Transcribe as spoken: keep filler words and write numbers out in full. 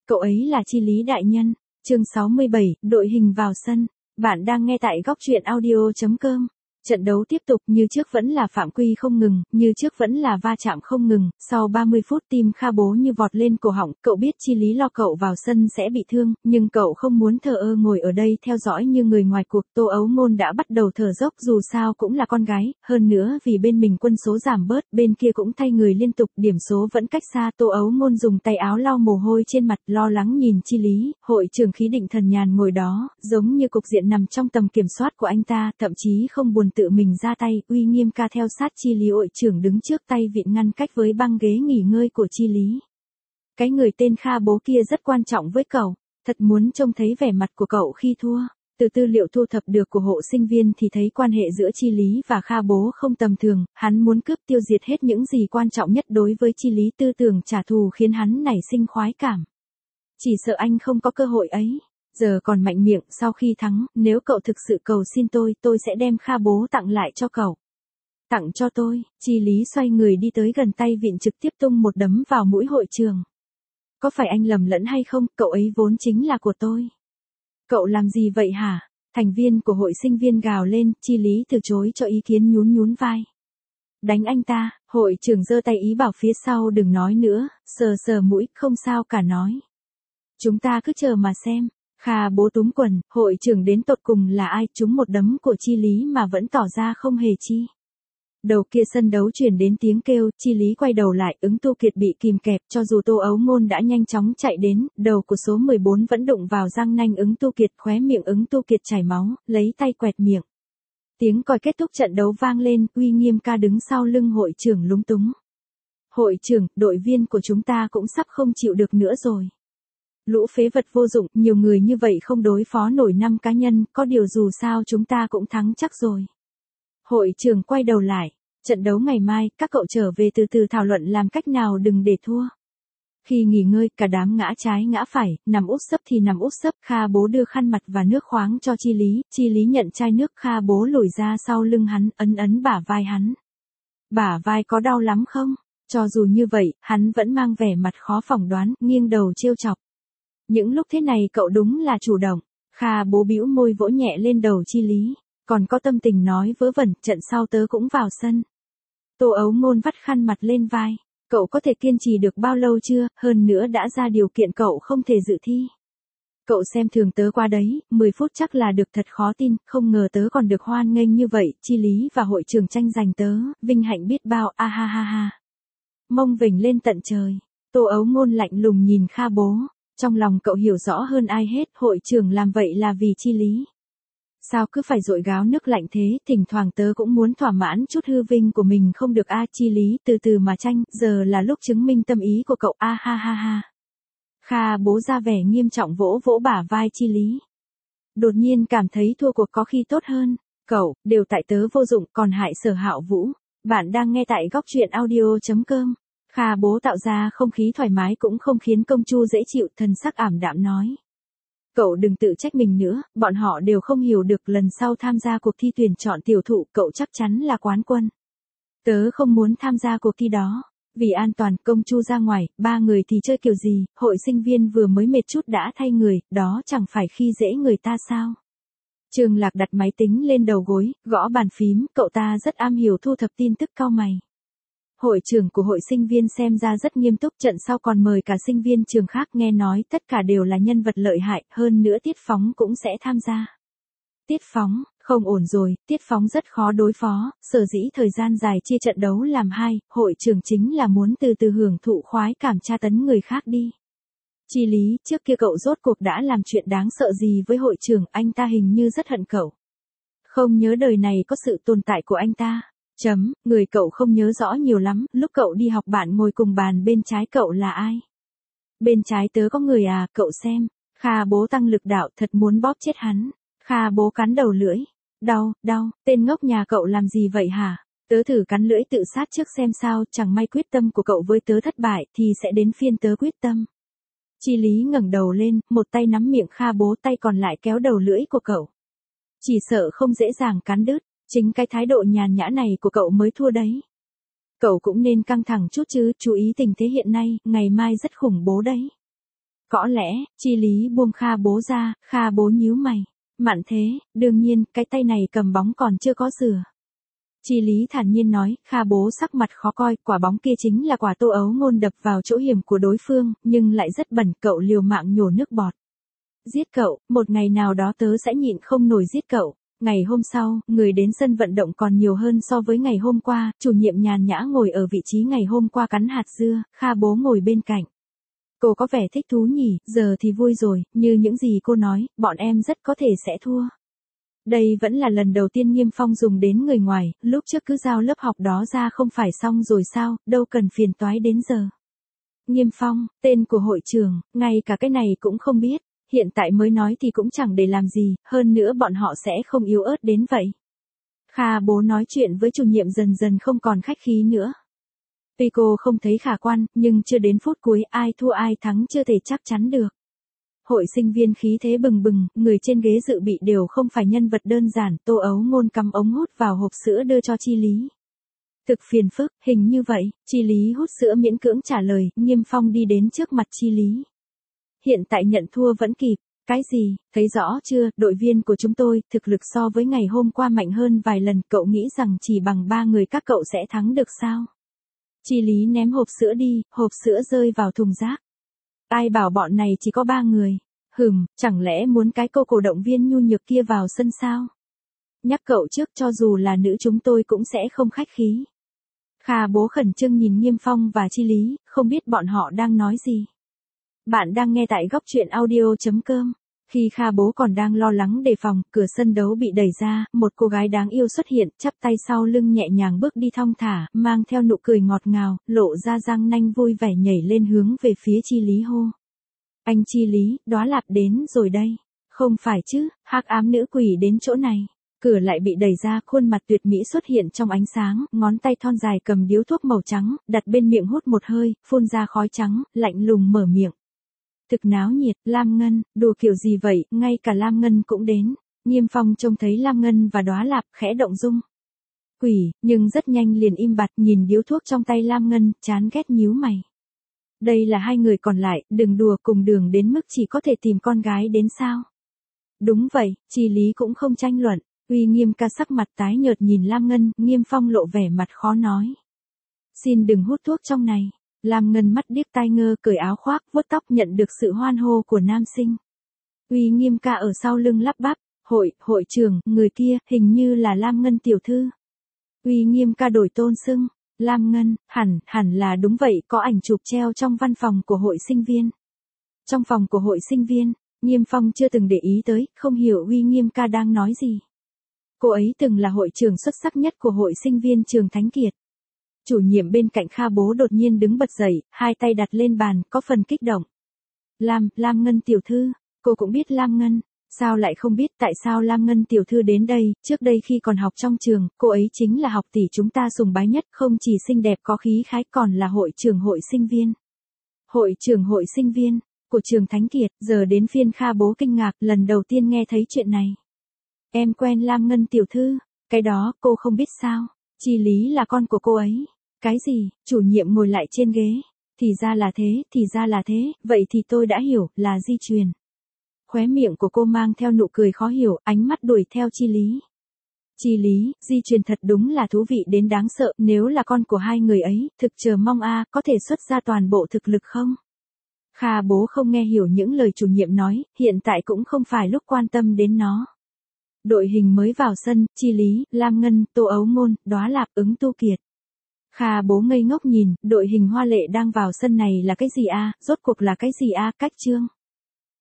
Cậu ấy là Chi Lý đại nhân. Chương sáu mươi bảy, đội hình vào sân. Bạn đang nghe tại góc truyện audio chấm com. Trận đấu tiếp tục, như trước vẫn là phạm quy không ngừng, như trước vẫn là va chạm không ngừng. Sau ba mươi phút tim Kha Bố như vọt lên cổ họng, cậu biết Chi Lý lo cậu vào sân sẽ bị thương, nhưng cậu không muốn thờ ơ ngồi ở đây theo dõi như người ngoài cuộc. Tô Ấu Ngôn đã bắt đầu thở dốc, dù sao cũng là con gái, hơn nữa vì bên mình quân số giảm bớt, bên kia cũng thay người liên tục, điểm số vẫn cách xa. Tô Ấu Ngôn dùng tay áo lau mồ hôi trên mặt, lo lắng nhìn Chi Lý. Hội trưởng Khí Định Thần Nhàn ngồi đó, giống như cục diện nằm trong tầm kiểm soát của anh ta, thậm chí không buồn tự mình ra tay, uy nghiêm ca theo sát Chi Lý. Hội trưởng đứng trước tay vịn ngăn cách với băng ghế nghỉ ngơi của Chi Lý. Cái người tên Kha Bố kia rất quan trọng với cậu, thật muốn trông thấy vẻ mặt của cậu khi thua. Từ tư liệu thu thập được của hộ sinh viên thì thấy quan hệ giữa Chi Lý và Kha Bố không tầm thường, hắn muốn cướp tiêu diệt hết những gì quan trọng nhất đối với Chi Lý. Tư tưởng trả thù khiến hắn nảy sinh khoái cảm. Chỉ sợ anh không có cơ hội ấy. Giờ còn mạnh miệng, sau khi thắng, nếu cậu thực sự cầu xin tôi, tôi sẽ đem Kha Bố tặng lại cho cậu. Tặng cho tôi. Chi Lý xoay người đi tới gần tay vịn, trực tiếp tung một đấm vào mũi hội trưởng. Có phải anh lầm lẫn hay không, cậu ấy vốn chính là của tôi. Cậu làm gì vậy hả? Thành viên của hội sinh viên gào lên. Chi Lý từ chối cho ý kiến, nhún nhún vai. Đánh anh ta. Hội trưởng giơ tay ý bảo phía sau đừng nói nữa, sờ sờ mũi, không sao cả nói. Chúng ta cứ chờ mà xem. Kha Bố túm quần, hội trưởng đến tột cùng là ai, trúng một đấm của Chi Lý mà vẫn tỏ ra không hề chi. Đầu kia sân đấu truyền đến tiếng kêu, Chi Lý quay đầu lại, Ứng Tu Kiệt bị kìm kẹp, cho dù Tô Ấu Ngôn đã nhanh chóng chạy đến, đầu của số mười bốn vẫn đụng vào răng nanh Ứng Tu Kiệt, khóe miệng Ứng Tu Kiệt chảy máu, lấy tay quẹt miệng. Tiếng còi kết thúc trận đấu vang lên, uy nghiêm ca đứng sau lưng hội trưởng lúng túng. Hội trưởng, đội viên của chúng ta cũng sắp không chịu được nữa rồi. Lũ phế vật vô dụng, nhiều người như vậy không đối phó nổi năm cá nhân, có điều dù sao chúng ta cũng thắng chắc rồi. Hội trưởng quay đầu lại, trận đấu ngày mai, các cậu trở về từ từ thảo luận làm cách nào đừng để thua. Khi nghỉ ngơi, cả đám ngã trái ngã phải, nằm úp sấp thì nằm úp sấp. Kha Bố đưa khăn mặt và nước khoáng cho Chi Lý, Chi Lý nhận chai nước. Kha Bố lùi ra sau lưng hắn, ấn ấn bả vai hắn. Bả vai có đau lắm không? Cho dù như vậy, hắn vẫn mang vẻ mặt khó phỏng đoán, nghiêng đầu trêu chọc. Những lúc thế này cậu đúng là chủ động. Kha Bố bĩu môi vỗ nhẹ lên đầu Chi Lý. Còn có tâm tình nói vớ vẩn, trận sau tớ cũng vào sân. Tô Ấu Ngôn vắt khăn mặt lên vai. Cậu có thể kiên trì được bao lâu chưa, hơn nữa đã ra điều kiện cậu không thể dự thi. Cậu xem thường tớ qua đấy, mười phút chắc là được, thật khó tin, không ngờ tớ còn được hoan nghênh như vậy. Chi Lý và hội trưởng tranh giành tớ, vinh hạnh biết bao, a ha ha ha. Mông vểnh lên tận trời. Tô Ấu Ngôn lạnh lùng nhìn Kha Bố. Trong lòng cậu hiểu rõ hơn ai hết, hội trưởng làm vậy là vì Chi Lý. Sao cứ phải dội gáo nước lạnh thế, thỉnh thoảng tớ cũng muốn thỏa mãn chút hư vinh của mình không được a. Chi Lý, từ từ mà tranh, giờ là lúc chứng minh tâm ý của cậu, a ha ha ha. Kha Bố ra vẻ nghiêm trọng vỗ vỗ bả vai Chi Lý. Đột nhiên cảm thấy thua cuộc có khi tốt hơn. Cậu, đều tại tớ vô dụng, còn hại Sở Hạo Vũ. Bạn đang nghe tại góc truyện audio chấm com. Kha Bố tạo ra không khí thoải mái cũng không khiến công chu dễ chịu, thần sắc ảm đạm nói. Cậu đừng tự trách mình nữa, bọn họ đều không hiểu được, lần sau tham gia cuộc thi tuyển chọn tiểu thụ, cậu chắc chắn là quán quân. Tớ không muốn tham gia cuộc thi đó. Vì an toàn, công chu ra ngoài, ba người thì chơi kiểu gì, hội sinh viên vừa mới mệt chút đã thay người, đó chẳng phải khi dễ người ta sao. Trường Lạc đặt máy tính lên đầu gối, gõ bàn phím, cậu ta rất am hiểu thu thập tin tức, cau mày. Hội trưởng của hội sinh viên xem ra rất nghiêm túc, trận sau còn mời cả sinh viên trường khác, nghe nói tất cả đều là nhân vật lợi hại, hơn nữa Tiết Phóng cũng sẽ tham gia. Tiết Phóng, không ổn rồi, Tiết Phóng rất khó đối phó, sở dĩ thời gian dài chia trận đấu làm hai, hội trưởng chính là muốn từ từ hưởng thụ khoái cảm tra tấn người khác đi. Chi Lý, trước kia cậu rốt cuộc đã làm chuyện đáng sợ gì với hội trưởng, anh ta hình như rất hận cậu. Không nhớ đời này có sự tồn tại của anh ta. Chấm, người cậu không nhớ rõ nhiều lắm, lúc cậu đi học bạn ngồi cùng bàn bên trái cậu là ai? Bên trái tớ có người à, cậu xem. Kha Bố tăng lực đạo, thật muốn bóp chết hắn. Kha Bố cắn đầu lưỡi. Đau, đau, tên ngốc nhà cậu làm gì vậy hả? Tớ thử cắn lưỡi tự sát trước xem sao, chẳng may quyết tâm của cậu với tớ thất bại thì sẽ đến phiên tớ quyết tâm. Chi Lý ngẩng đầu lên, một tay nắm miệng Kha Bố, tay còn lại kéo đầu lưỡi của cậu. Chỉ sợ không dễ dàng cắn đứt. Chính cái thái độ nhàn nhã này của cậu mới thua đấy. Cậu cũng nên căng thẳng chút chứ, chú ý tình thế hiện nay, ngày mai rất khủng bố đấy. Có lẽ, Chi Lý buông Kha Bố ra, Kha Bố nhíu mày. Mạn thế, đương nhiên, cái tay này cầm bóng còn chưa có rửa. Chi Lý thản nhiên nói, Kha Bố sắc mặt khó coi, quả bóng kia chính là quả Tô Ấu Ngôn đập vào chỗ hiểm của đối phương, nhưng lại rất bẩn, cậu liều mạng nhổ nước bọt. Giết cậu, một ngày nào đó tớ sẽ nhịn không nổi giết cậu. Ngày hôm sau, người đến sân vận động còn nhiều hơn so với ngày hôm qua, chủ nhiệm nhàn nhã ngồi ở vị trí ngày hôm qua cắn hạt dưa, Kha Bố ngồi bên cạnh. Cô có vẻ thích thú nhỉ, giờ thì vui rồi, như những gì cô nói, bọn em rất có thể sẽ thua. Đây vẫn là lần đầu tiên Nghiêm Phong dùng đến người ngoài, lúc trước cứ giao lớp học đó ra không phải xong rồi sao, đâu cần phiền toái đến giờ. Nghiêm Phong, tên của hội trưởng, ngay cả cái này cũng không biết, hiện tại mới nói thì cũng chẳng để làm gì, hơn nữa bọn họ sẽ không yếu ớt đến vậy. Kha Bố nói chuyện với chủ nhiệm dần dần không còn khách khí nữa. Tuy cô không thấy khả quan, nhưng chưa đến phút cuối ai thua ai thắng chưa thể chắc chắn được. Hội sinh viên khí thế bừng bừng, người trên ghế dự bị đều không phải nhân vật đơn giản, Tô Ấu Ngôn cắm ống hút vào hộp sữa đưa cho Chi Lý. Thực phiền phức, hình như vậy, Chi Lý hút sữa miễn cưỡng trả lời, Nghiêm Phong đi đến trước mặt Chi Lý. Hiện tại nhận thua vẫn kịp, cái gì, thấy rõ chưa, đội viên của chúng tôi, thực lực so với ngày hôm qua mạnh hơn vài lần, cậu nghĩ rằng chỉ bằng ba người các cậu sẽ thắng được sao? Chi Lý ném hộp sữa đi, hộp sữa rơi vào thùng rác. Ai bảo bọn này chỉ có ba người? Hừm, chẳng lẽ muốn cái cô cổ động viên nhu nhược kia vào sân sao? Nhắc cậu trước cho dù là nữ chúng tôi cũng sẽ không khách khí. Kha Bố khẩn trương nhìn Nghiêm Phong và Chi Lý, không biết bọn họ đang nói gì. Bạn đang nghe tại góc truyện audio chấm com. Khi Kha Bố còn đang lo lắng đề phòng, cửa sân đấu bị đẩy ra, một cô gái đáng yêu xuất hiện, chắp tay sau lưng nhẹ nhàng bước đi thong thả, mang theo nụ cười ngọt ngào, lộ ra răng nanh vui vẻ nhảy lên hướng về phía Chi Lý hô. Anh Chi Lý, Đóa Lạp đến rồi đây. Không phải chứ, hắc ám nữ quỷ đến chỗ này. Cửa lại bị đẩy ra, khuôn mặt tuyệt mỹ xuất hiện trong ánh sáng, ngón tay thon dài cầm điếu thuốc màu trắng, đặt bên miệng hút một hơi, phun ra khói trắng, lạnh lùng mở miệng. Thực náo nhiệt, Lam Ngân, đùa kiểu gì vậy, ngay cả Lam Ngân cũng đến. Nghiêm Phong trông thấy Lam Ngân và Đóa Lạp khẽ động dung. Quỷ, nhưng rất nhanh liền im bặt nhìn điếu thuốc trong tay Lam Ngân, chán ghét nhíu mày. Đây là hai người còn lại, đừng đùa cùng đường đến mức chỉ có thể tìm con gái đến sao. Đúng vậy, Chi Lý cũng không tranh luận, Uy Nghiêm ca sắc mặt tái nhợt nhìn Lam Ngân, Nghiêm Phong lộ vẻ mặt khó nói. Xin đừng hút thuốc trong này. Lam Ngân mắt điếc tai ngơ cởi áo khoác vuốt tóc nhận được sự hoan hô của nam sinh. Uy Nghiêm ca ở sau lưng lắp bắp, hội, hội trưởng, người kia, hình như là Lam Ngân tiểu thư. Uy Nghiêm ca đổi tôn xưng, Lam Ngân, hẳn, hẳn là đúng vậy, có ảnh chụp treo trong văn phòng của hội sinh viên. Trong phòng của hội sinh viên, Nghiêm Phong chưa từng để ý tới, không hiểu Uy Nghiêm ca đang nói gì. Cô ấy từng là hội trưởng xuất sắc nhất của hội sinh viên trường Thánh Kiệt. Chủ nhiệm bên cạnh Kha Bố đột nhiên đứng bật dậy, hai tay đặt lên bàn, có phần kích động. Lam, Lam Ngân tiểu thư, cô cũng biết Lam Ngân, sao lại không biết tại sao Lam Ngân tiểu thư đến đây, trước đây khi còn học trong trường, cô ấy chính là học tỷ chúng ta sùng bái nhất, không chỉ xinh đẹp có khí khái còn là hội trưởng hội sinh viên. Hội trưởng hội sinh viên, của trường Thánh Kiệt, giờ đến phiên Kha Bố kinh ngạc, lần đầu tiên nghe thấy chuyện này. Em quen Lam Ngân tiểu thư, cái đó cô không biết sao, Chi Lý là con của cô ấy. Cái gì, chủ nhiệm ngồi lại trên ghế, thì ra là thế, thì ra là thế, vậy thì tôi đã hiểu, là di truyền. Khóe miệng của cô mang theo nụ cười khó hiểu, ánh mắt đuổi theo Chi Lý. Chi Lý, di truyền thật đúng là thú vị đến đáng sợ, nếu là con của hai người ấy, thực chờ mong a, có thể xuất ra toàn bộ thực lực không? Kha Bố không nghe hiểu những lời chủ nhiệm nói, hiện tại cũng không phải lúc quan tâm đến nó. Đội hình mới vào sân, Chi Lý, Lam Ngân, Tô Ấu Ngôn, Đóa Lạp, Ứng Tu Kiệt. Kha Bố ngây ngốc nhìn, đội hình hoa lệ đang vào sân này là cái gì a, rốt cuộc là cái gì a, cách chương.